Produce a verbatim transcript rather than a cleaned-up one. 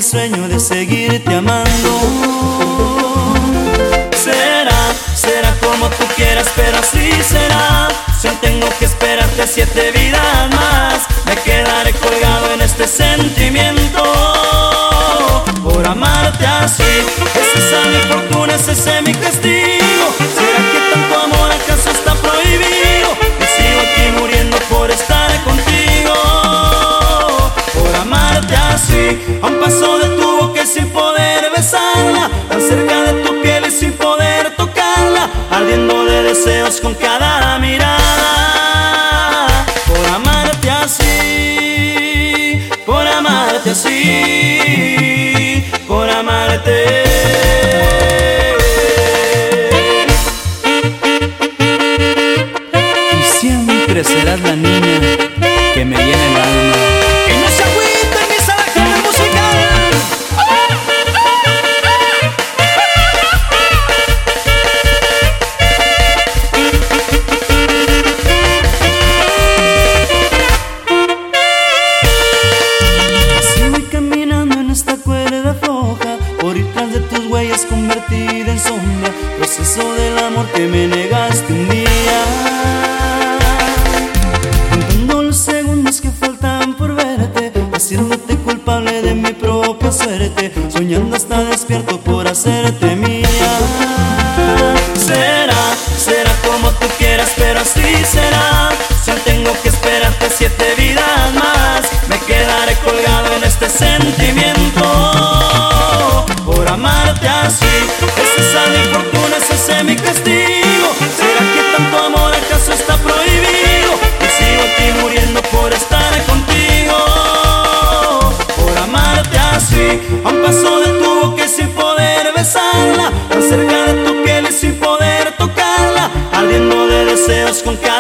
sueño de seguirte amando. Será, será como tú quieras, pero así será. Si aún tengo que esperarte siete vidas más, me quedaré colgado en este sentimiento por amarte así. Es esa mi fortuna, es ese mi castigo. ¿Será que tanto amor acaso está prohibido? Y sigo aquí muriendo por estar contigo, por amarte así. A un paso de tu boca y sin poder besarla, tan cerca de tu piel y sin poder tocarla, ardiendo de deseos con cada mirada, por amarte así, por amarte así, por amarte. Y siempre serás la niña que me llena el alma. ¡Que no se agüiten mis alacranes musicales! Así voy caminando en esta cuerda floja, por ir tras de tus huellas convertida en sombra, proceso del amor que me negaste un día, contando los segundos que faltan por verte, haciéndote culpable de mi propia suerte, soñando hasta despierto por hacerte mía. Será, será como tú quieras, pero así será. Si aún tengo que esperarte siete vidas más, me quedaré colgado en este sentimiento por amarte así. Es esa mi fortuna, es ese mi castigo. ¿Será que tanto amor acaso está prohibido? Y sigo aquí muriendo por estar contigo, por amarte así. A un paso de tu boca y sin poder besarla, tan cerca de tu piel y sin poder tocarla, ardiendo de deseos con cada